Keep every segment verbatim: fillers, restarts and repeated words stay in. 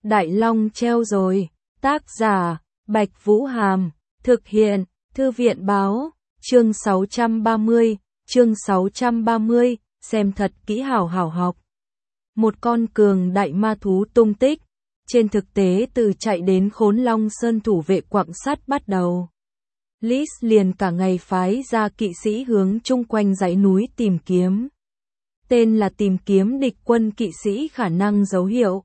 Đại Long treo rồi. Tác giả, Bạch Vũ Hàm. Thực hiện, Thư viện Báo. Chương sáu trăm ba mươi. Chương sáu trăm ba mươi. Xem thật kỹ hảo hảo học. Một con cường đại ma thú tung tích. Trên thực tế từ chạy đến Khốn Long Sơn thủ vệ quặng sắt bắt đầu, Lis liền cả ngày phái ra kỵ sĩ hướng chung quanh dãy núi tìm kiếm. Tên là tìm kiếm địch quân kỵ sĩ khả năng dấu hiệu.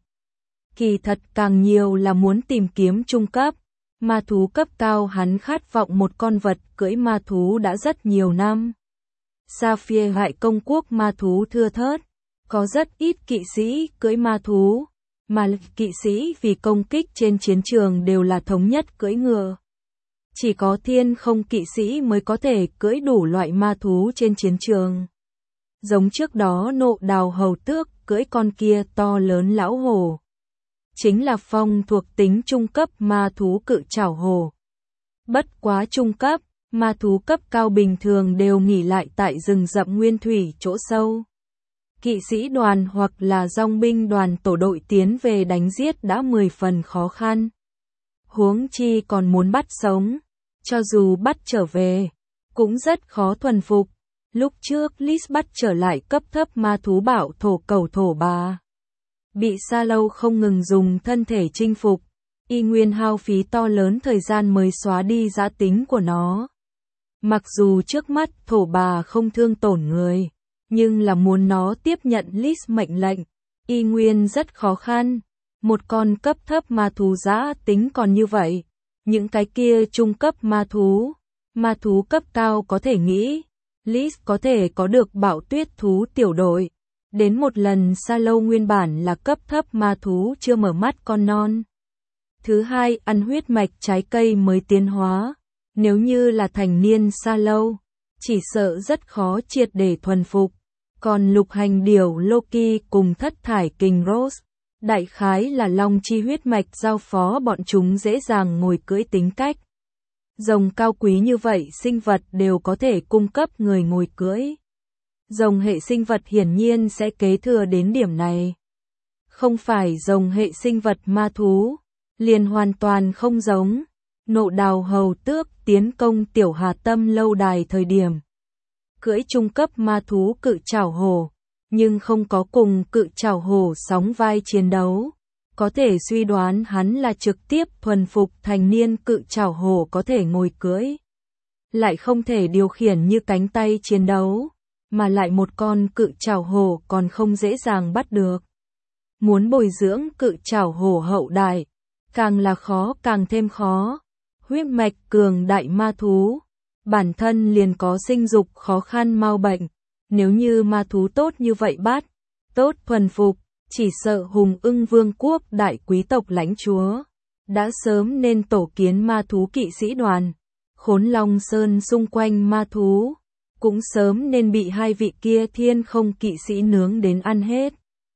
Kỳ thật càng nhiều là muốn tìm kiếm trung cấp, ma thú cấp cao. Hắn khát vọng một con vật cưỡi ma thú đã rất nhiều năm. Sapphire Hại công quốc ma thú thưa thớt, có rất ít kỵ sĩ cưỡi ma thú, mà kỵ sĩ vì công kích trên chiến trường đều là thống nhất cưỡi ngựa. Chỉ có thiên không kỵ sĩ mới có thể cưỡi đủ loại ma thú trên chiến trường. Giống trước đó Nộ Đào hầu tước cưỡi con kia to lớn lão hổ, chính là phong thuộc tính trung cấp ma thú cự trảo hổ. Bất quá trung cấp, ma thú cấp cao bình thường đều nghỉ lại tại rừng rậm nguyên thủy chỗ sâu. Kỵ sĩ đoàn hoặc là dòng binh đoàn tổ đội tiến về đánh giết đã mười phần khó khăn. Huống chi còn muốn bắt sống, cho dù bắt trở về, cũng rất khó thuần phục. Lúc trước Lis bắt trở lại cấp thấp ma thú bạo thổ cầu thổ bà, bị Sa Lâu không ngừng dùng thân thể chinh phục, y nguyên hao phí to lớn thời gian mới xóa đi dã tính của nó. Mặc dù trước mắt thổ bà không thương tổn người, nhưng là muốn nó tiếp nhận Lis mệnh lệnh, y nguyên rất khó khăn. Một con cấp thấp ma thú dã tính còn như vậy, những cái kia trung cấp ma thú, ma thú cấp cao có thể nghĩ, Lis có thể có được bạo tuyết thú tiểu đội. Đến một lần Sa Lâu nguyên bản là cấp thấp ma thú chưa mở mắt con non. Thứ hai, ăn huyết mạch trái cây mới tiến hóa. Nếu như là thành niên Sa Lâu, chỉ sợ rất khó triệt để thuần phục. Còn lục hành điểu Loki cùng thất thải kình Rose, đại khái là long chi huyết mạch giao phó bọn chúng dễ dàng ngồi cưỡi tính cách. Rồng cao quý như vậy sinh vật đều có thể cung cấp người ngồi cưỡi. Rồng hệ sinh vật hiển nhiên sẽ kế thừa đến điểm này. Không phải rồng hệ sinh vật ma thú, liền hoàn toàn không giống. Nộ Đào hầu tước tiến công Tiểu Hà Tâm lâu đài thời điểm, cưỡi trung cấp ma thú cự trảo hổ, nhưng không có cùng cự trảo hổ sóng vai chiến đấu. Có thể suy đoán hắn là trực tiếp thuần phục thành niên cự trảo hổ có thể ngồi cưỡi, lại không thể điều khiển như cánh tay chiến đấu, mà lại một con cự trảo hổ còn không dễ dàng bắt được. Muốn bồi dưỡng cự trảo hổ hậu đại, càng là khó càng thêm khó. Huyết mạch cường đại ma thú, bản thân liền có sinh dục khó khăn mau bệnh. Nếu như ma thú tốt như vậy bắt, tốt thuần phục, chỉ sợ Hùng Ưng Vương quốc đại quý tộc lãnh chúa đã sớm nên tổ kiến ma thú kỵ sĩ đoàn. Khốn Long Sơn xung quanh ma thú cũng sớm nên bị hai vị kia thiên không kỵ sĩ nướng đến ăn hết.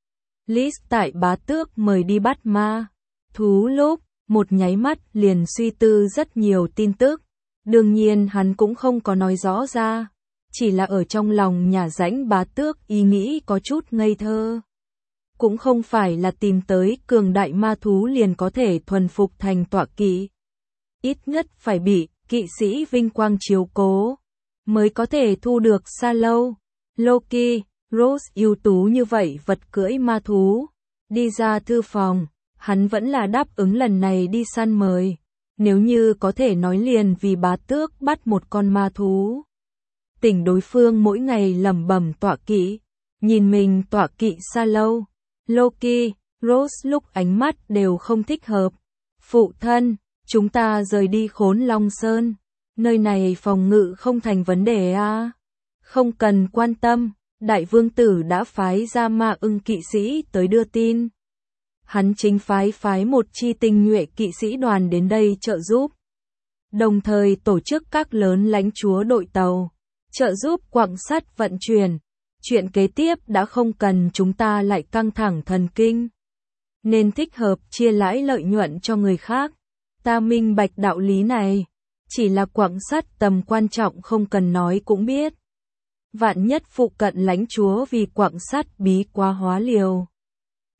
Lis tại bá tước mời đi bắt ma thú lúc, một nháy mắt liền suy tư rất nhiều tin tức. Đương nhiên hắn cũng không có nói rõ ra, chỉ là ở trong lòng nhà rãnh bá tước ý nghĩ có chút ngây thơ. Cũng không phải là tìm tới cường đại ma thú liền có thể thuần phục thành tọa kỵ. Ít nhất phải bị kỵ sĩ vinh quang chiếu cố, mới có thể thu được Sa Lâu, Loki, Rose ưu tú như vậy vật cưỡi ma thú. Đi ra thư phòng, hắn vẫn là đáp ứng lần này đi săn mời. Nếu như có thể nói liền vì bá tước bắt một con ma thú. Tỉnh đối phương mỗi ngày lẩm bẩm tọa kỵ, nhìn mình tọa kỵ Sa Lâu, Loki, Rose lúc ánh mắt đều không thích hợp. Phụ thân, chúng ta rời đi Khốn Long Sơn, nơi này phòng ngự không thành vấn đề à? Không cần quan tâm, đại vương tử đã phái ra ma ưng kỵ sĩ tới đưa tin. Hắn chính phái phái một chi tinh nhuệ kỵ sĩ đoàn đến đây trợ giúp, đồng thời tổ chức các lớn lãnh chúa đội tàu, trợ giúp quặng sắt vận chuyển. Chuyện kế tiếp đã không cần chúng ta lại căng thẳng thần kinh, nên thích hợp chia lãi lợi nhuận cho người khác. Ta minh bạch đạo lý này, chỉ là quặng sắt tầm quan trọng không cần nói cũng biết. Vạn nhất phụ cận lãnh chúa vì quặng sắt bí quá hóa liều,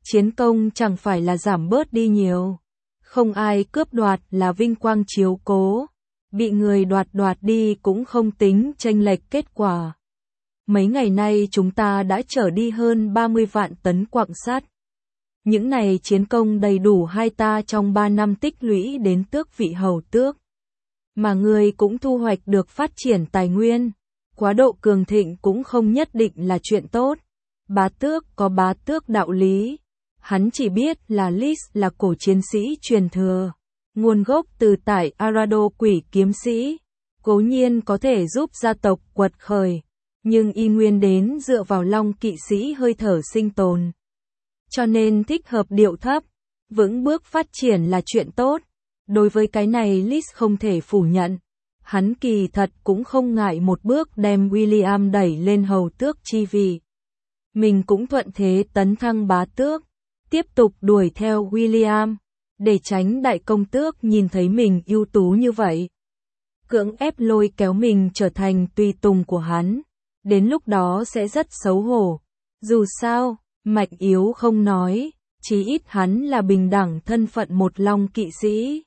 chiến công chẳng phải là giảm bớt đi nhiều. Không ai cướp đoạt là vinh quang chiếu cố, bị người đoạt đoạt đi cũng không tính chênh lệch kết quả. Mấy ngày nay chúng ta đã chở đi hơn ba mươi vạn tấn quặng sắt. Những này chiến công đầy đủ hai ta trong ba năm tích lũy đến tước vị hầu tước. Mà người cũng thu hoạch được phát triển tài nguyên. Quá độ cường thịnh cũng không nhất định là chuyện tốt. Bá tước có bá tước đạo lý. Hắn chỉ biết là Lis là cổ chiến sĩ truyền thừa. Nguồn gốc từ tại Arado quỷ kiếm sĩ. Cố nhiên có thể giúp gia tộc quật khởi. Nhưng y nguyên đến dựa vào long kỵ sĩ hơi thở sinh tồn. Cho nên thích hợp điệu thấp. Vững bước phát triển là chuyện tốt. Đối với cái này Lis không thể phủ nhận. Hắn kỳ thật cũng không ngại một bước đem William đẩy lên hầu tước chi vị. Mình cũng thuận thế tấn thăng bá tước. Tiếp tục đuổi theo William. Để tránh đại công tước nhìn thấy mình ưu tú như vậy. Cưỡng ép lôi kéo mình trở thành tùy tùng của hắn. Đến lúc đó sẽ rất xấu hổ. Dù sao, mạnh yếu không nói. Chí ít hắn là bình đẳng thân phận một long kỵ sĩ.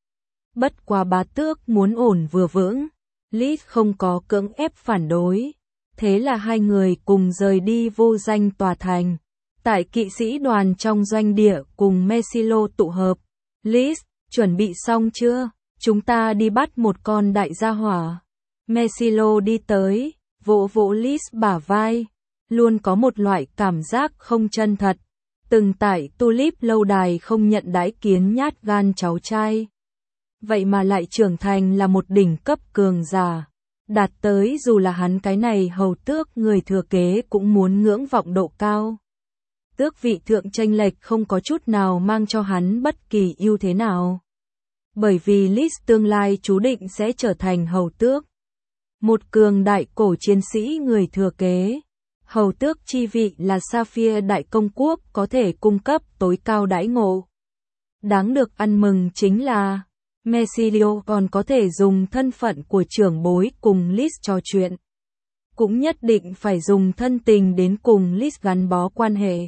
Bất quá bá tước muốn ổn vừa vững. Lis không có cưỡng ép phản đối. Thế là hai người cùng rời đi vô danh tòa thành. Tại kỵ sĩ đoàn trong doanh địa cùng Mesilo tụ hợp. Lis, chuẩn bị xong chưa? Chúng ta đi bắt một con đại gia hỏa. Mesilo đi tới, vỗ vỗ Lis bả vai. Luôn có một loại cảm giác không chân thật. Từng tại Tulip lâu đài không nhận đãi kiến nhát gan cháu trai. Vậy mà lại trưởng thành là một đỉnh cấp cường giả. Đạt tới dù là hắn cái này hầu tước người thừa kế cũng muốn ngưỡng vọng độ cao. Tước vị thượng chênh lệch không có chút nào mang cho hắn bất kỳ ưu thế nào. Bởi vì Lis tương lai chú định sẽ trở thành hầu tước. Một cường đại cổ chiến sĩ người thừa kế. Hầu tước chi vị là Sapphire đại công quốc có thể cung cấp tối cao đãi ngộ. Đáng được ăn mừng chính là Messilio còn có thể dùng thân phận của trưởng bối cùng Lis trò chuyện. Cũng nhất định phải dùng thân tình đến cùng Lis gắn bó quan hệ.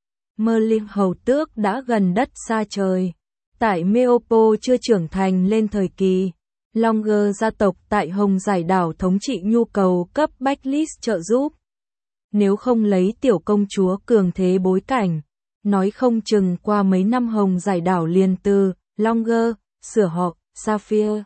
Merlin hầu tước đã gần đất xa trời. Tại Meopo chưa trưởng thành lên thời kỳ. Longer gia tộc tại Hồng Giải đảo thống trị nhu cầu cấp bách Lis trợ giúp. Nếu không lấy tiểu công chúa cường thế bối cảnh, nói không chừng qua mấy năm Hồng Giải đảo liền từ Longer sửa họ Sapphire.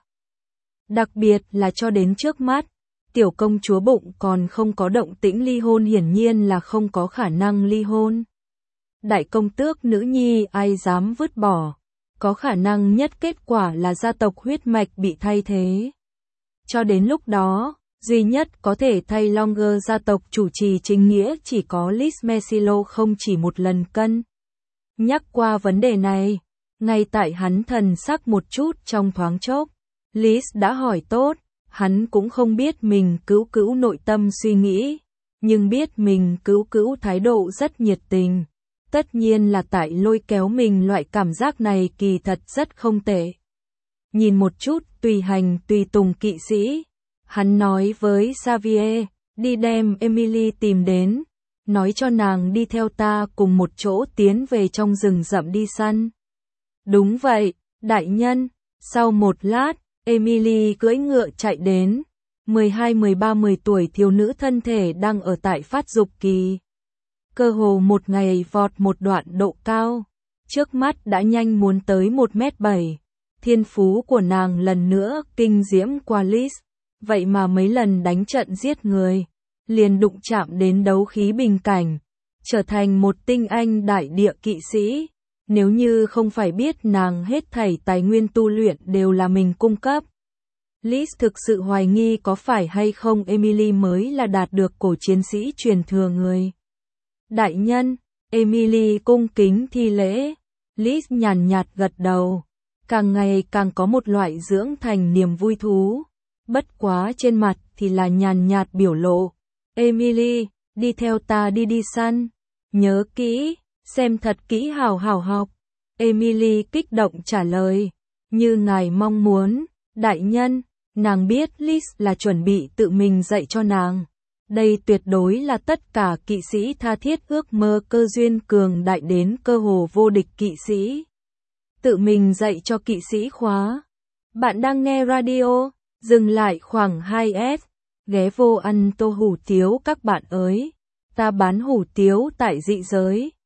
Đặc biệt là cho đến trước mắt, tiểu công chúa bụng còn không có động tĩnh ly hôn hiển nhiên là không có khả năng ly hôn. Đại công tước nữ nhi ai dám vứt bỏ, có khả năng nhất kết quả là gia tộc huyết mạch bị thay thế. Cho đến lúc đó, duy nhất có thể thay Longer gia tộc chủ trì chính nghĩa chỉ có Lis Mesilo không chỉ một lần cân. Nhắc qua vấn đề này, ngay tại hắn thần sắc một chút trong thoáng chốc, Lis đã hỏi tốt, hắn cũng không biết mình cứu cứu nội tâm suy nghĩ, nhưng biết mình cứu cứu thái độ rất nhiệt tình. Tất nhiên là tại lôi kéo mình loại cảm giác này kỳ thật rất không tệ. Nhìn một chút tùy hành tùy tùng kỵ sĩ, hắn nói với Xavier, đi đem Emily tìm đến, nói cho nàng đi theo ta cùng một chỗ tiến về trong rừng rậm đi săn. Đúng vậy, đại nhân. Sau một lát, Emily cưỡi ngựa chạy đến. mười hai mười ba mười tuổi thiếu nữ thân thể đang ở tại phát dục kỳ. Cơ hồ một ngày vọt một đoạn độ cao. Trước mắt đã nhanh muốn tới một mét bảy. Thiên phú của nàng lần nữa kinh diễm qua Lis. Vậy mà mấy lần đánh trận giết người. Liền đụng chạm đến đấu khí bình cảnh. Trở thành một tinh anh đại địa kỵ sĩ. Nếu như không phải biết nàng hết thảy tài nguyên tu luyện đều là mình cung cấp. Lis thực sự hoài nghi có phải hay không Emily mới là đạt được cổ chiến sĩ truyền thừa người. Đại nhân, Emily cung kính thi lễ. Lis nhàn nhạt gật đầu. Càng ngày càng có một loại dưỡng thành niềm vui thú. Bất quá trên mặt thì là nhàn nhạt biểu lộ. Emily, đi theo ta đi đi săn. Nhớ kỹ, xem thật kỹ hào hào học. Emily kích động trả lời. Như ngài mong muốn, đại nhân. Nàng biết Lis là chuẩn bị tự mình dạy cho nàng. Đây tuyệt đối là tất cả kỵ sĩ tha thiết ước mơ cơ duyên cường đại đến cơ hồ vô địch kỵ sĩ. Tự mình dạy cho kỵ sĩ khóa. Bạn đang nghe radio, dừng lại khoảng hai s, ghé vô ăn tô hủ tiếu các bạn ơi. Ta bán hủ tiếu tại dị giới.